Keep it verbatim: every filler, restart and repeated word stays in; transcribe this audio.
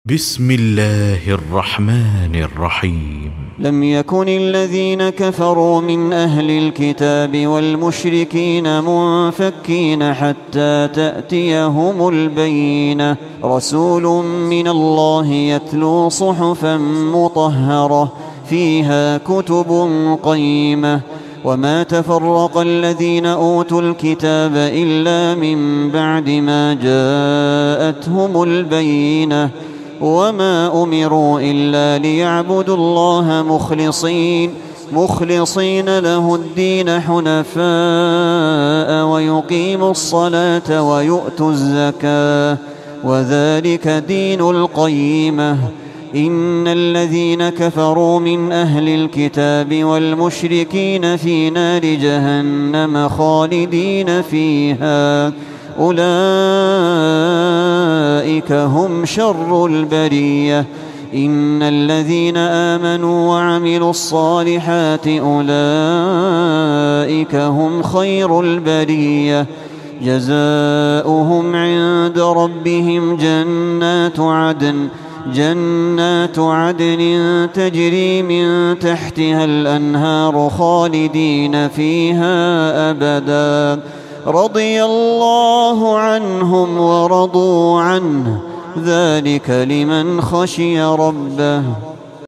بسم الله الرحمن الرحيم. لم يكن الذين كفروا من أهل الكتاب والمشركين منفكين حتى تأتيهم البينة، رسول من الله يتلو صحفا مطهرة فيها كتب قيمة. وما تفرق الذين أوتوا الكتاب إلا من بعد ما جاءتهم البينة، وما أمروا إلا ليعبدوا الله مخلصين مخلصين له الدين حنفاء ويقيموا الصلاة ويؤتوا الزكاة، وذلك دين القيمة. إن الذين كفروا من أهل الكتاب والمشركين في نار جهنم خالدين فيها، أولئك هم شر البرية. إن الذين آمنوا وعملوا الصالحات أولئك هم خير البرية، جزاؤهم عند ربهم جنات عدن جنات عدن تجري من تحتها الأنهار خالدين فيها أبدا، رضي الله عنهم ورضوا عنه، ذلك لمن خشي ربه.